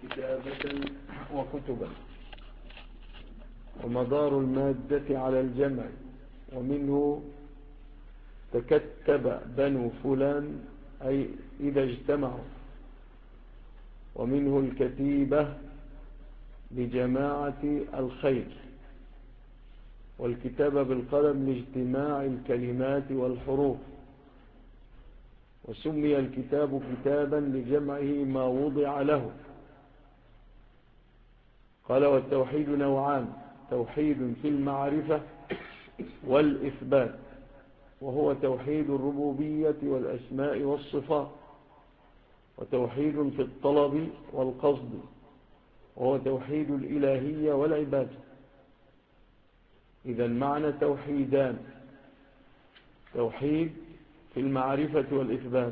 كتابة وكتبا، ومدار المادة على الجمع، ومنه تكتب بنو فلان أي إذا اجتمعوا، ومنه الكتيبة لجماعة الخير، والكتابة بالقلم لاجتماع الكلمات والحروف، وسمي الكتاب كتابا لجمعه ما وضع له. قال والتوحيد نوعان: توحيد في المعرفة والإثبات، وهو توحيد الربوبية والأسماء والصفات، وتوحيد في الطلب والقصد، وهو توحيد الإلهية والعبادة. إذن معنى توحيدان: توحيد في المعرفة والإثبات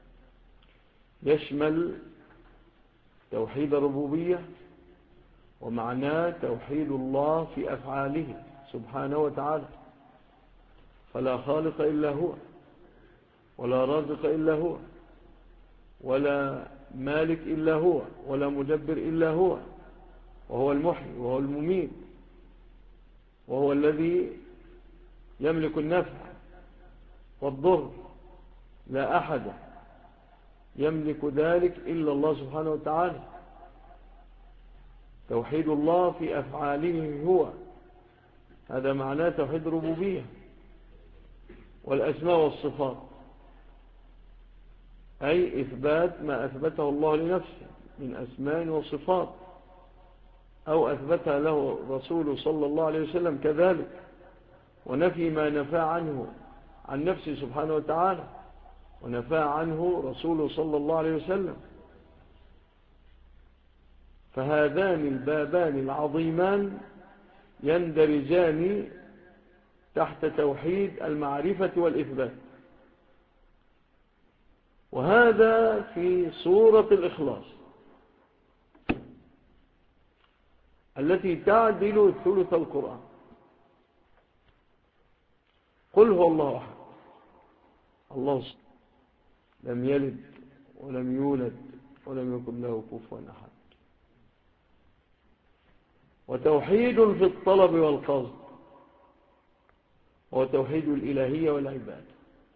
يشمل توحيد الربوبية، ومعناه توحيد الله في أفعاله سبحانه وتعالى، فلا خالق إلا هو، ولا رازق إلا هو، ولا مالك إلا هو، ولا مدبر إلا هو، وهو المحيي وهو المميت، وهو الذي يملك النفع والضر، لا أحد يملك ذلك إلا الله سبحانه وتعالى. توحيد الله في أفعاله هو، هذا معناه توحيد الربوبية. والأسماء والصفات أي إثبات ما أثبته الله لنفسه من أسماء وصفات، أو أثبتها له رسوله صلى الله عليه وسلم كذلك، ونفي ما نفى عنه عن نفسه سبحانه وتعالى ونفى عنه رسوله صلى الله عليه وسلم. فهذان البابان العظيمان يندرجان تحت توحيد المعرفة والإثبات، وهذا في سورة الإخلاص التي تعدل ثلث القرآن. قل هو الله أحد الله الصمد لم يلد ولم يولد ولم يكن له كفوا أحد. وتوحيد في الطلب والقصد، وتوحيد الإلهية والعبادة،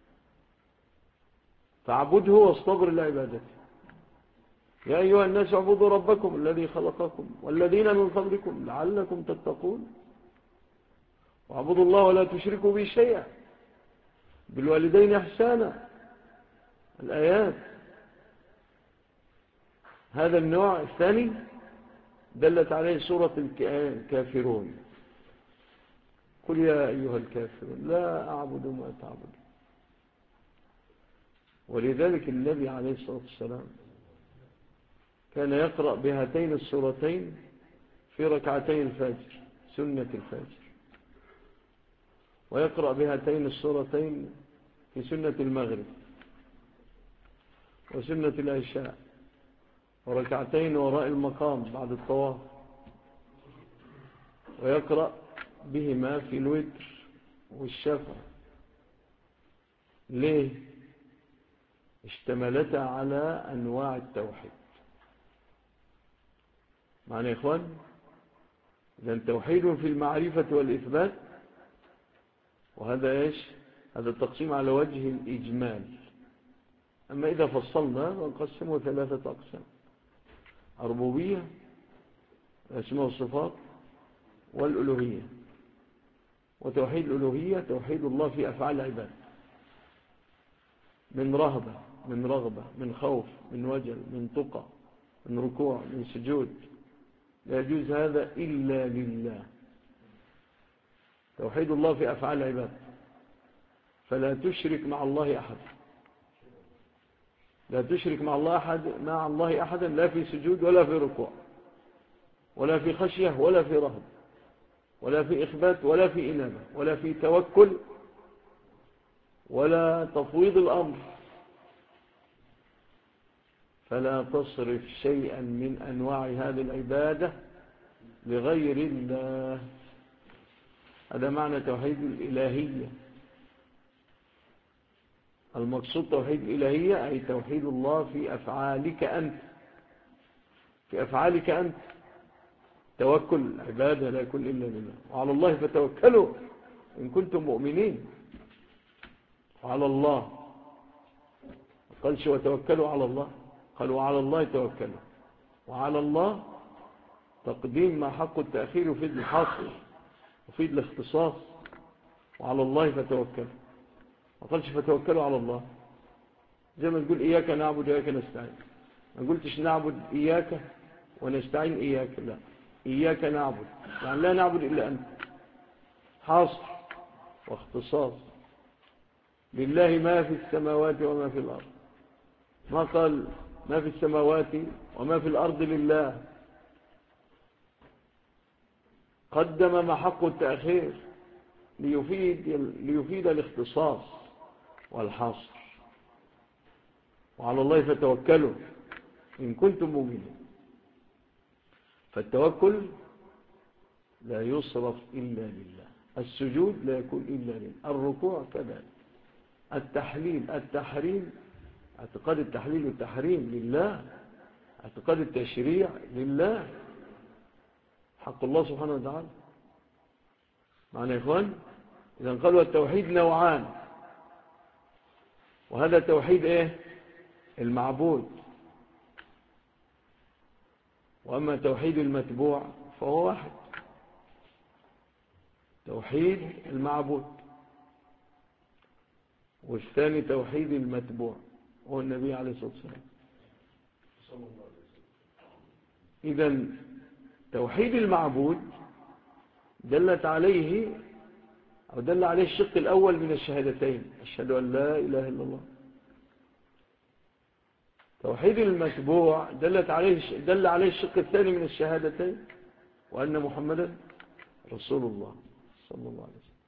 فاعبده واصطبر لعبادته. يا أيها الناس اعبدوا ربكم الذي خلقكم والذين من قبلكم لعلكم تتقون، واعبدوا الله ولا تشركوا به شيئا، بالوالدين إحسانا، الآيات. هذا النوع الثاني دلت عليه سورة الكافرون: قل يا أيها الكافرون لا أعبد ما تعبد. ولذلك النبي عليه الصلاة والسلام كان يقرأ بهاتين السورتين في ركعتي الفجر سنة الفجر، ويقرأ بهاتين السورتين في سنة المغرب وسنة العشاء، وركعتين وراء المقام بعد الطواف، ويقرأ بهما في الوتر والشفع. ليه؟ اشتملتا على أنواع التوحيد. معنى يا إخوان، إذن توحيد في المعرفة والإثبات، وهذا إيش؟ هذا التقسيم على وجه الإجمال. أما إذا فصلنا ونقسمه 3 أقسام: الربوبية، الأسماء والصفات، والألوهية. وتوحيد الألوهية توحيد الله في أفعال العباد، من رهبة، من رغبة، من خوف، من وجل، من تقى، من ركوع، من سجود، لا يجوز هذا إلا لله. توحيد الله في أفعال العباد، فلا تشرك مع الله أحد، لا تشرك مع الله أحدا، لا في سجود ولا في ركوع ولا في خشية ولا في رهب ولا في إخبات ولا في إنابة ولا في توكل ولا تفويض الأمر. فلا تصرف شيئا من أنواع هذه العبادة لغير الله. هذا معنى توحيد الإلهية. المقصود توحيد الإلهية أي توحيد الله في أفعالك أنت، في أفعالك أنت. توكل عبادة لا يكون إلا لله. وعلى الله فتوكلوا إن كنتم مؤمنين. وعلى الله قالش وتوكلوا على الله، قالوا وعلى الله توكلوا. وعلى الله تقديم ما حق التأخير يفيد الحصر يفيد الاختصاص. وعلى الله فتوكلوا، ما قالش فتوكلوا على الله. زي ما تقول إياك نعبد وإياك نستعين، ما قلتش نعبد إياك ونستعين إياك، لا، إياك نعبد يعني لا نعبد إلا أنت، حصر واختصاص. لله ما في السماوات وما في الأرض، ما قال ما في السماوات وما في الأرض لله. قدم ما حق التأخير ليفيد الاختصاص والحصر. وعلى الله فتوكلوا إن كنتم مؤمنين. فالتوكل لا يصرف إلا لله، السجود لا يكون إلا لله، الركوع كذلك، التحريم اعتقاد التحليل والتحريم لله، اعتقاد التشريع لله، حق الله سبحانه وتعالى. معنى يا إخوان، إذا قالوا التوحيد نوعان، وهذا توحيد إيه؟ المعبود. وأما توحيد المتبوع فهو واحد، توحيد المعبود، والثاني توحيد المتبوع هو النبي عليه الصلاة والسلام. إذن توحيد المعبود دلت عليه أو دل عليه الشق الأول من الشهادتين، أشهد أن لا إله إلا الله. توحيد المتبوع دل عليه الشق الثاني من الشهادتين، وأن محمدا رسول الله صلى الله عليه وسلم.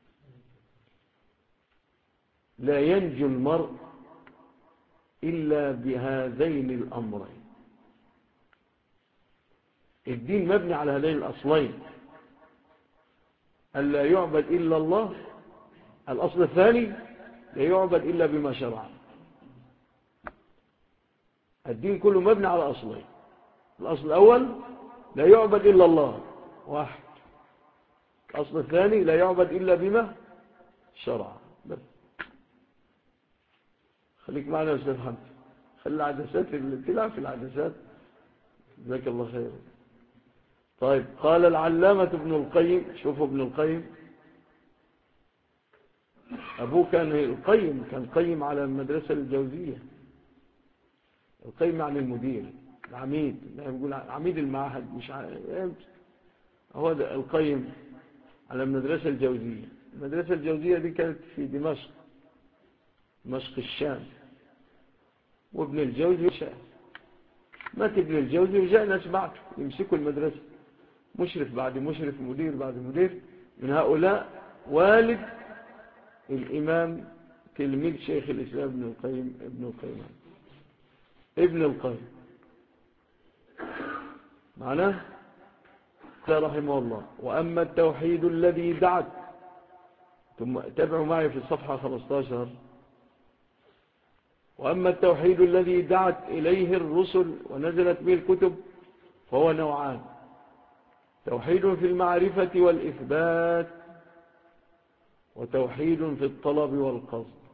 لا ينجو المرء إلا بهذين الأمرين. الدين مبني على هذين الأصلين، أن لا يعبد إلا الله. الأصل الثاني لا يعبد إلا بما شرع. الدين كله مبني على أصلين. الأصل الأول لا يعبد إلا الله، واحد. الأصل الثاني لا يعبد إلا بما شرع. بس خليك معنا يا أستاذ حمد، خلي العدسات اللي تلعب في العدسات. جزاك الله خير. طيب، قال العلامة ابن القيم، شوفوا ابن القيم أبوه كان القيم، كان قيم على المدرسة الجوزية. القيم عن المدير، العميد، يقول عميد المعهد، مش هو ده القيم على المدرسة الجوزية. المدرسة الجوزية دي كانت في دمشق الشام، وابن الجوزي الشام. مات ابن الجوزي وجاء ناس بعده يمسكوا المدرسة، مشرف بعد مشرف، مدير بعد مدير. من هؤلاء والد الإمام تلميذ شيخ الإسلام ابن القيم معناه رحمه الله. وأما التوحيد الذي دعت، ثم تابعوا معي في الصفحة 15. وأما التوحيد الذي دعت إليه الرسل ونزلت به الكتب فهو نوعان: توحيد في المعرفة والإثبات، وتوحيد في الطلب والقصد.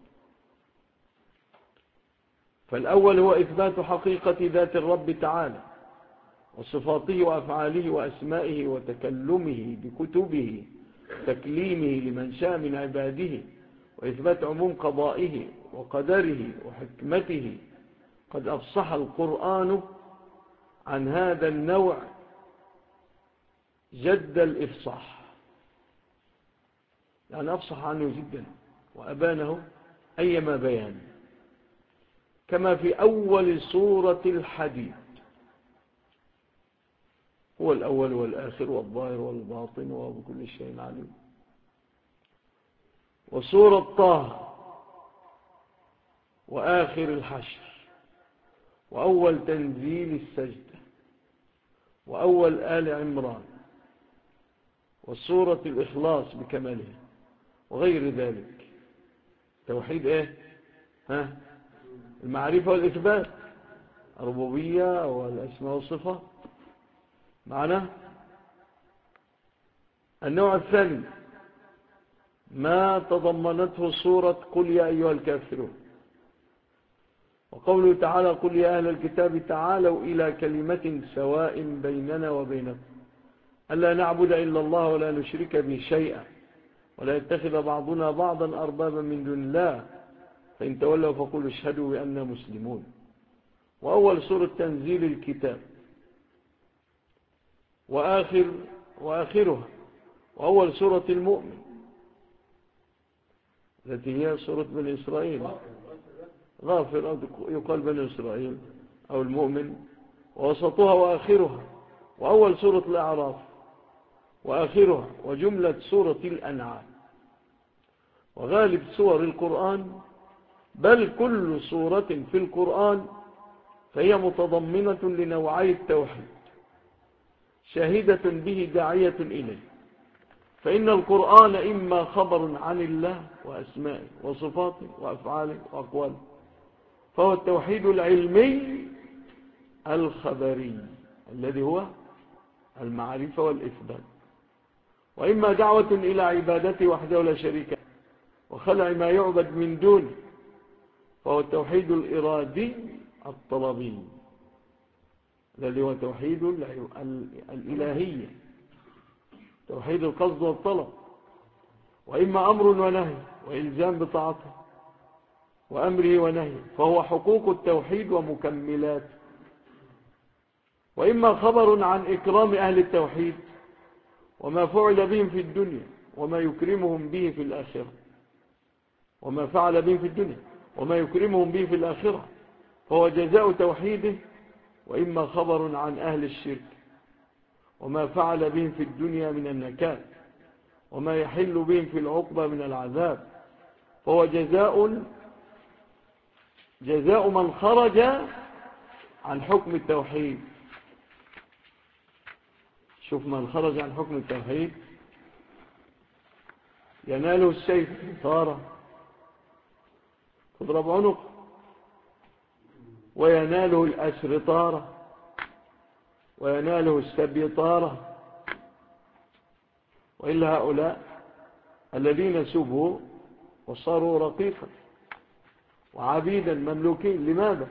فالأول هو إثبات حقيقة ذات الرب تعالى وصفاته وأفعاله وأسمائه وتكلمه بكتبه، تكليمه لمن شاء من عباده، وإثبات عموم قضائه وقدره وحكمته. قد أفصح القرآن عن هذا النوع جد الإفصاح، يعني أفصح عنه جدا وأبانه أيما بيان، كما في أول سورة الحديد: هو الأول والآخر والظاهر والباطن وبكل شيء عليم. وسورة طه، وآخر الحشر، وأول تنزيل السجدة، وأول آل عمران، وسورة الإخلاص بكمالها، وغير ذلك. توحيد إيه؟ المعرفة والإثبات، الربوبية والأسماء والصفات. معنا. النوع الثاني ما تضمنته سورة قل يا أيها الكافرون، وقوله تعالى قل يا أهل الكتاب تعالوا إلى كلمة سواء بيننا وبينكم ألا نعبد إلا الله ولا نشرك به شيئا ولا يتخذ بعضنا بعضا أربابا من دون الله فإن تولوا فقولوا اشهدوا بأننا مسلمون. وأول سورة تنزيل الكتاب وآخرها، وأول سورة المؤمن التي هي سورة بني إسرائيل، غافر يقال بني إسرائيل أو المؤمن، ووسطها وآخرها، وأول سورة الأعراف وآخرها، وجملة سورة الأنعام. وغالب سور القرآن بل كل سورة في القرآن فهي متضمنة لنوعي التوحيد شاهدة به داعية إليه. فإن القرآن إما خبر عن الله وأسمائه وصفاته وأفعاله وأقواله فهو التوحيد العلمي الخبري الذي هو المعرفة والإثبات، وإما دعوة إلى عبادته وحده لا شريك له وخلع ما يعبد من دونه فهو التوحيد الإرادي الطلبي الذي هو توحيد الإلهية، توحيد القصد والطلب. وإما أمر ونهي وإلزام بطاعته وأمره ونهيه فهو حقوق التوحيد ومكملاته. وإما خبر عن إكرام أهل التوحيد وما فعل بهم في الدنيا وما يكرمهم به في الآخرة، وما فعل بهم في الدنيا وما يكرمهم به في الآخرة فهو جزاء توحيده. وإما خبر عن أهل الشرك وما فعل بهم في الدنيا من النكال وما يحل بهم في العقبة من العذاب فهو جزاء من خرج عن حكم التوحيد. شوف، من خرج عن حكم التوحيد يناله السيف طارة تضرب عنق، ويناله الأسر طارة، ويناله السبي طارة. وإلا هؤلاء الذين سبوا وصاروا رقيقا وعبيدا مملوكين، لماذا؟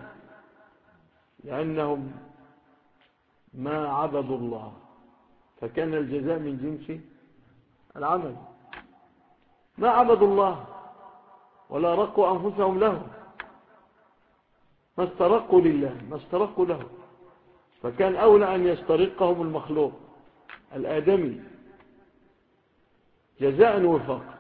لأنهم ما عبدوا الله فكان الجزاء من جنس العمل. ما عبدوا الله ولا رقوا أنفسهم له، ما استرقوا لله، ما استرقوا له، فكان أولى أن يسترقهم المخلوق الآدمي جزاء وفاق.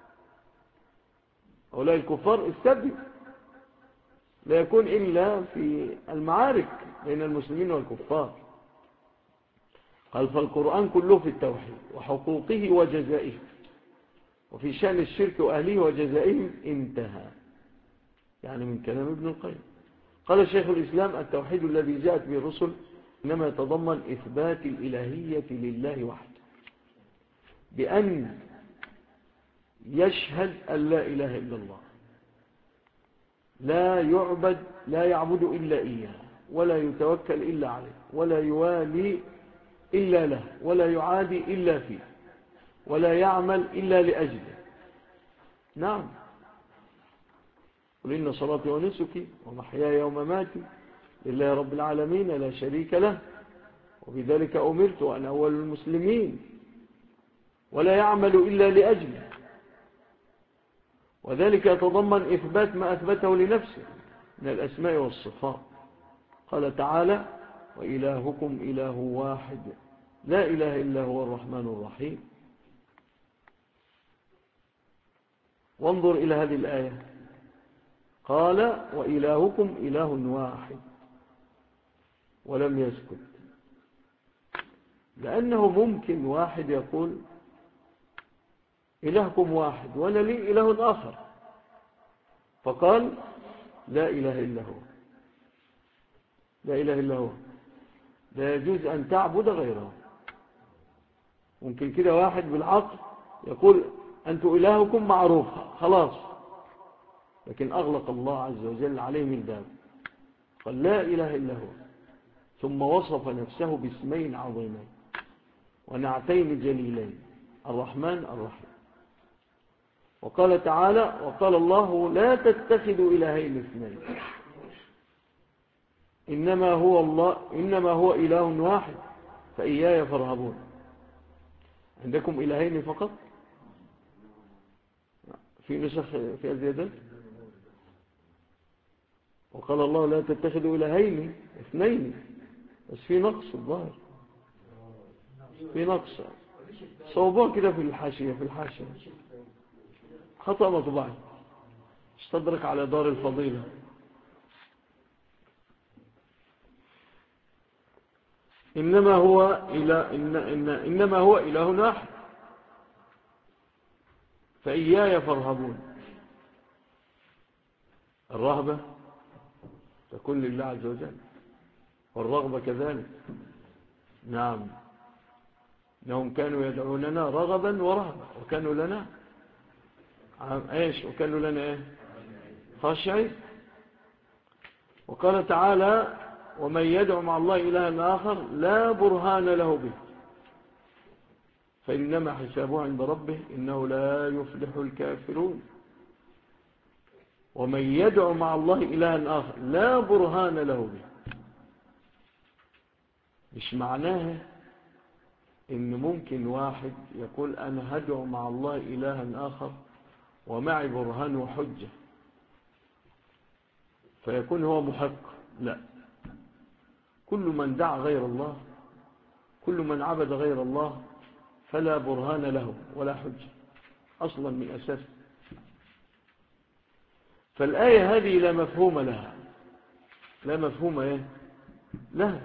أولئك الكفار السبب لا يكون إلا في المعارك بين المسلمين والكفار. قال فالقرآن كله في التوحيد وحقوقه وجزائه، وفي شأن الشرك وأهله وجزائهم انتهى. يعني من كلام ابن القيم. قال شيخ الإسلام التوحيد الذي جاءت به الرسل إنما يتضمن إثبات الإلهية لله وحده بأن يشهد أن لا إله إلا الله، لا يعبد إلا إياه، ولا يتوكل إلا عليه، ولا يوالي إلا له، ولا يعادي إلا فيه، ولا يعمل إلا لأجله. نعم، قل إن صلاتي ونسكي ومحياي ومماتي لله رب العالمين لا شريك له وبذلك أمرت وأنا أول المسلمين، ولا يعمل إلا لأجله. وذلك يتضمن إثبات ما أثبته لنفسه من الأسماء والصفات. قال تعالى وإلهكم إله واحد لا إله إلا هو الرحمن الرحيم. وانظر إلى هذه الآية، قال وإلهكم إله واحد ولم يسكت، لأنه ممكن واحد يقول إلهكم واحد وأنا لي إله آخر، فقال لا إله إلا هو، لا إله إلا هو، لا يجوز أن تعبد غيره. ممكن كده واحد بالعقل يقول أنتم إلهكم معروف خلاص، لكن أغلق الله عز وجل عليه من باب، قال لا إله إلا هو، ثم وصف نفسه باسمين عظيمين ونعتين جليلين: الرحمن الرحيم. وقال تعالى: وقال الله: لا تتخذوا إلهين اثنين إنما هو إله واحد فإياي فارهبون. عندكم إلهين فقط؟ في نسخ في زيادات. وقال الله: لا تتخذوا إلهين اثنين، بس في نقص الظاهر، في نقص صوبوه كده في الحاشية، خطأ مطبعي، استدرك على دار الفضيلة. إنما هو إله واحد فإياي فارهبون. الرهبة تكون لله عز وجل، والرغبة كذلك. نعم، إنهم كانوا يدعوننا رغبا ورهبا وكانوا لنا وكانوا لنا خاشعين. وقال تعالى: ومن يدعو مع الله إلها آخر لا برهان له به فإنما حسابه عند ربه إنه لا يفلح الكافرون. ومن يدعو مع الله إلها آخر لا برهان له به، مش معناه إن ممكن واحد يقول أنا هدعو مع الله إلها آخر ومعي برهان وحجة فيكون هو محق. لا، كل من دعا غير الله، كل من عبد غير الله فلا برهان له ولا حجة أصلا من أساس. فالآية هذه لا مفهوم لها، لا مفهوم لها.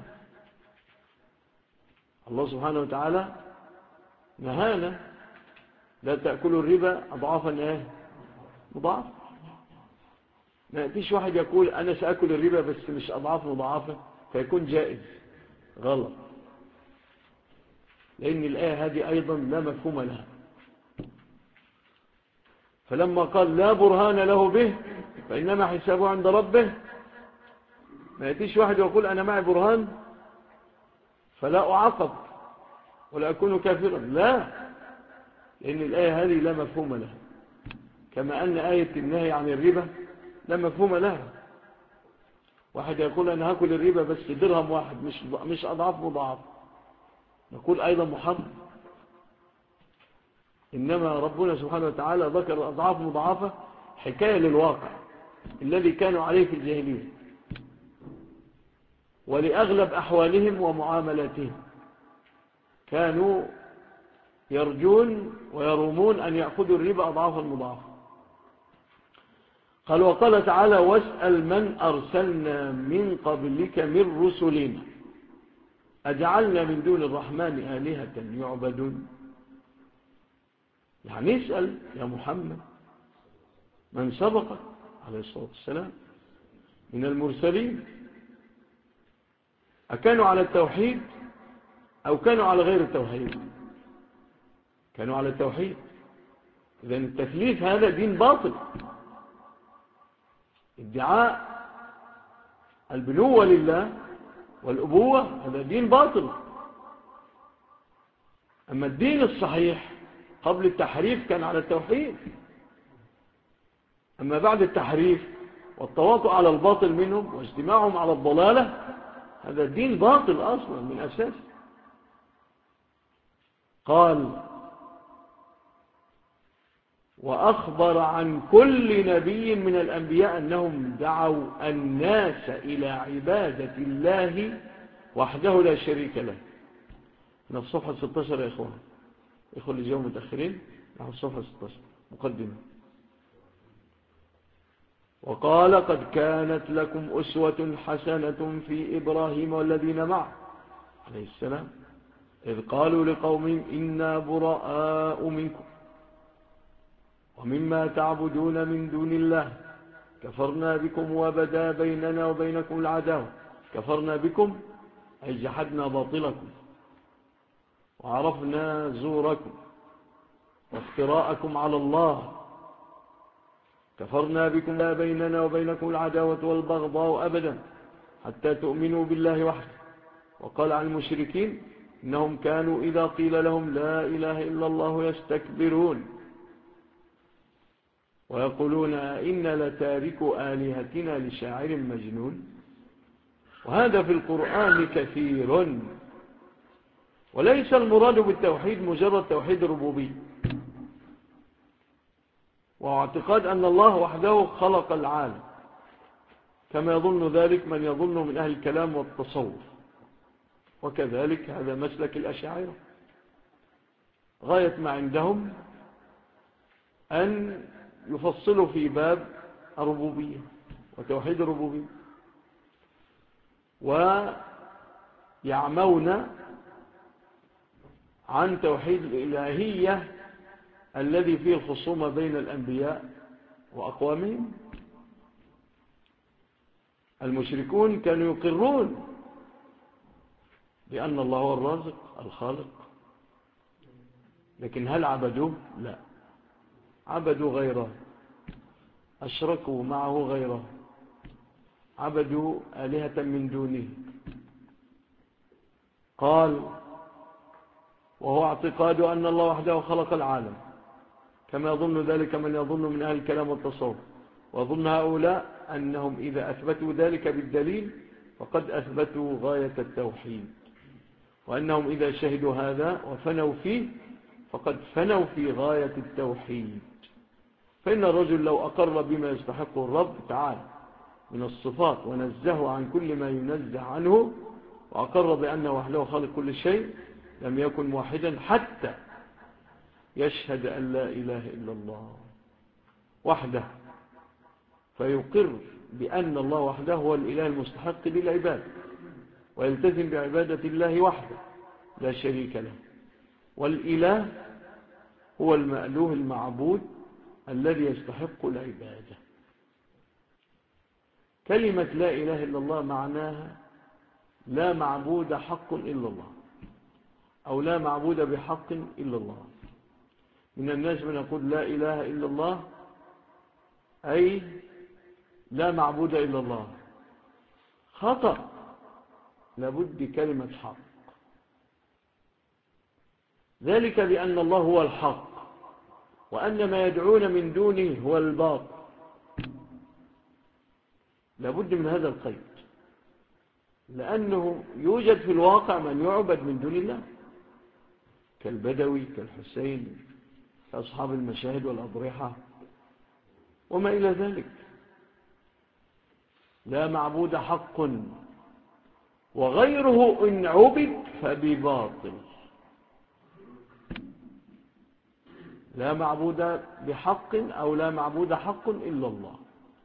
الله سبحانه وتعالى نهانا: لا تأكلوا الربا أضعافا مضاعفة. ما يأتيش واحد يقول أنا سأكل الربا بس مش أضعاف مضاعفة فيكون جائز. غلط، لأن الآية هذه أيضا لا مفهوم لها. فلما قال لا برهان له به فإنما حسابه عند ربه، ما يأتيش واحد يقول أنا معي برهان فلا أعاقب ولا أكون كافرا. لا، لأن الآية هذه لا مفهوم لها، كما أن آية النهي عن الربا لا مفهوم لها. واحد يقول أنا هاكل الربا بس درهم واحد مش أضعاف مضاعف، نقول أيضا محرم. إنما ربنا سبحانه وتعالى ذكر أضعاف مضاعفة حكاية للواقع الذي كانوا عليه في الجاهلية ولأغلب أحوالهم ومعاملاتهم، كانوا يرجون ويرومون أن يأخذوا الربا أضعافا مضاعفة. قال: وقال تعالى: واسأل من أرسلنا من قبلك من رسلنا أجعلنا من دون الرحمن آلهة يعبدون. يعني اسأل يا محمد من سبق عليه الصلاة والسلام من المرسلين أكانوا على التوحيد أو كانوا على غير التوحيد؟ كانوا على التوحيد. إذن التثليث هذا دين باطل. ادعاء البنوة لله والأبوة هذا دين باطل. أما الدين الصحيح قبل التحريف كان على التوحيد، أما بعد التحريف والتواطؤ على الباطل منهم واجتماعهم على الضلالة هذا دين باطل أصلا من أساس. قال: وأخبر عن كل نبي من الأنبياء أنهم دعوا الناس إلى عبادة الله وحده لا شريك له. من الصفحة 16 يا إخوان، إخوة اللي جاءوا متأخرين نحو الصفحة 16 مقدمة. وقال: قد كانت لكم أسوة حسنة في إبراهيم والذين معه عليه السلام إذ قالوا لقومهم إنا براء منكم ومما تعبدون من دون الله كفرنا بكم وبدا بيننا وبينكم العداوة. كفرنا بكم أي جحدنا باطلكم وعرفنا زوركم وافتراءكم على الله. كفرنا بكم بيننا وبينكم العداوة والبغضاء أبدا حتى تؤمنوا بالله وحده وقال عن المشركين إنهم كانوا إذا قيل لهم لا إله إلا الله يستكبرون ويقولون إن لتاركوا آلهتنا لشاعر مجنون. وهذا في القرآن كثير. وليس المراد بالتوحيد مجرد توحيد الربوبية واعتقاد أن الله وحده خلق العالم كما يظن ذلك من يظن من أهل الكلام والتصوف، وكذلك هذا مسلك الأشاعرة. غاية ما عندهم أن يفصلوا في باب الربوبية وتوحيد الربوبية، ويعمون عن توحيد الإلهية الذي فيه الخصومة بين الأنبياء وأقوامهم. المشركون كانوا يقرون بأن الله هو الرازق الخالق، لكن هل عبدوه؟ لا، عبدوا غيره، أشركوا معه غيره، عبدوا آلهة من دونه. قال وهو اعتقاد أن الله وحده خلق العالم كما يظن ذلك من يظن من أهل الكلام والتصوف. وظن هؤلاء أنهم إذا أثبتوا ذلك بالدليل فقد أثبتوا غاية التوحيد، وأنهم إذا شهدوا هذا وفنوا فيه فقد فنوا في غاية التوحيد. فإن الرجل لو أقر بما يستحقه الرب تعالى من الصفات ونزه عن كل ما ينزه عنه وأقر بأنه وحده خالق كل شيء لم يكن موحدا حتى يشهد أن لا إله إلا الله وحده، فيقر بأن الله وحده هو الإله المستحق للعباد ويلتزم بعبادة الله وحده لا شريك له. والإله هو المألوه المعبود الذي يستحق العبادة. كلمة لا إله إلا الله معناها لا معبود حق إلا الله، أو لا معبود بحق إلا الله. من الناس من يقول لا إله إلا الله أي لا معبود إلا الله. خطأ، لابد كلمة حق. ذلك بأن الله هو الحق وأن ما يدعون من دونه هو الباطل. لابد من هذا القيد، لأنه يوجد في الواقع من يعبد من دون الله كالبدوي كالحسين كأصحاب المشاهد والأضرحة وما إلى ذلك. لا معبود حق وغيره إن عبد فبباطل. لا معبود بحق أو لا معبود حق إلا الله.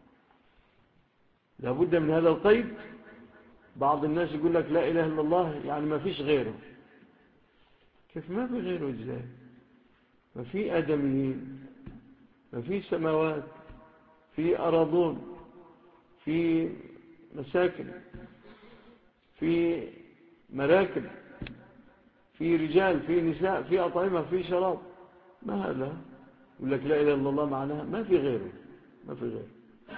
لابد من هذا القيد. بعض الناس يقول لك لا إله إلا الله يعني ما فيش غيره. كيف ما في غيره؟ إزاي؟ ما في آدميين، ما في سماوات، في أراضون، في مساكن، في مراكب، في رجال، في نساء، في أطعمة، في شراب. ما هذا؟ يقول لك لا إله إلا الله معناها ما في غيره، ما في غيره.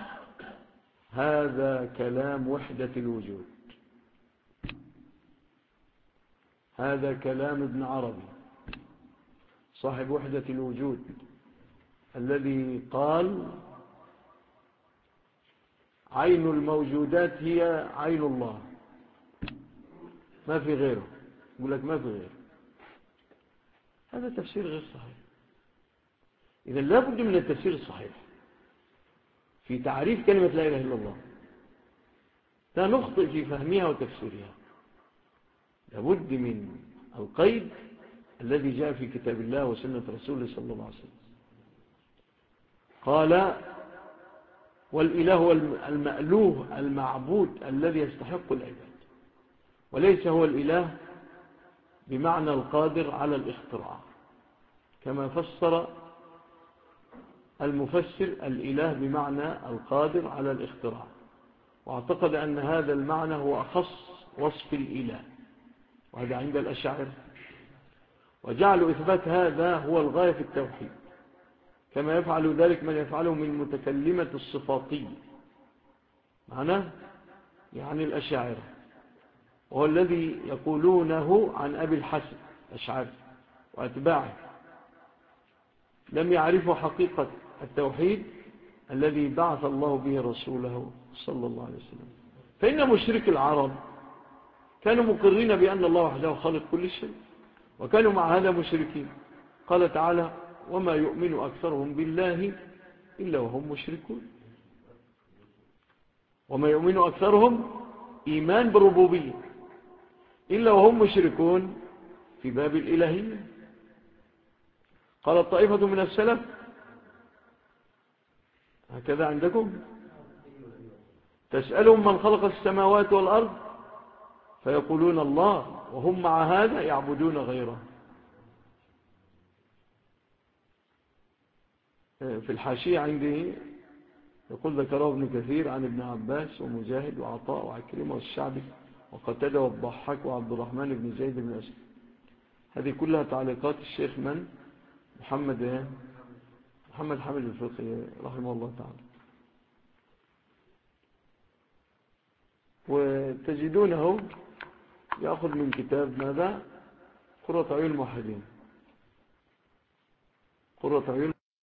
هذا كلام وحدة الوجود، هذا كلام ابن عربي صاحب وحدة الوجود الذي قال عين الموجودات هي عين الله، ما في غيره. يقول لك ما في غيره. هذا تفسير غير صحيح. إذا لا بد من التفسير الصحيح في تعريف كلمة لا إله إلا الله، لا نخطئ في فهمها وتفسيرها. لابد من القيد الذي جاء في كتاب الله وسنة رسوله صلى الله عليه وسلم. قال والإله هو المألوه المعبود الذي يستحق العباد، وليس هو الإله بمعنى القادر على الاختراع كما فسر المفسر الإله بمعنى القادر على الاختراع، واعتقد أن هذا المعنى هو أخص وصف الإله، وهذا عند الأشاعرة. وجعلوا إثبات هذا هو الغاية في التوحيد، كما يفعل ذلك من يفعله من متكلمة الصفاتية، معناه يعني الأشاعرة وهو الذي يقولونه عن أبي الحسن الأشعري وأتباعه، لم يعرفوا حقيقة التوحيد الذي بعث الله به رسوله صلى الله عليه وسلم. فإن مشرك العرب كانوا مقرين بأن الله وحده خالق كل شيء، وكانوا مع هذا مشركين. قال تعالى: وما يؤمن أكثرهم بالله إلا وهم مشركون. وما يؤمن أكثرهم إيمان بالربوبية إلا وهم مشركون في باب الإلهية. قال الطائفة من السلف، هكذا عندكم: تسألهم من خلق السماوات والأرض فيقولون الله، وهم مع هذا يعبدون غيره. في الحاشية عندي يقول: ذكره ابن كثير عن ابن عباس ومجاهد وعطاء وعكرمة والشعبي وقتادة والضحاك وعبد الرحمن بن زيد بن أسد. هذه كلها تعليقات الشيخ من؟ محمد حامد الفقي رحمه الله تعالى. وتجدونه يأخذ من كتاب ماذا؟ قرة عيون الموحدين. قرة عيون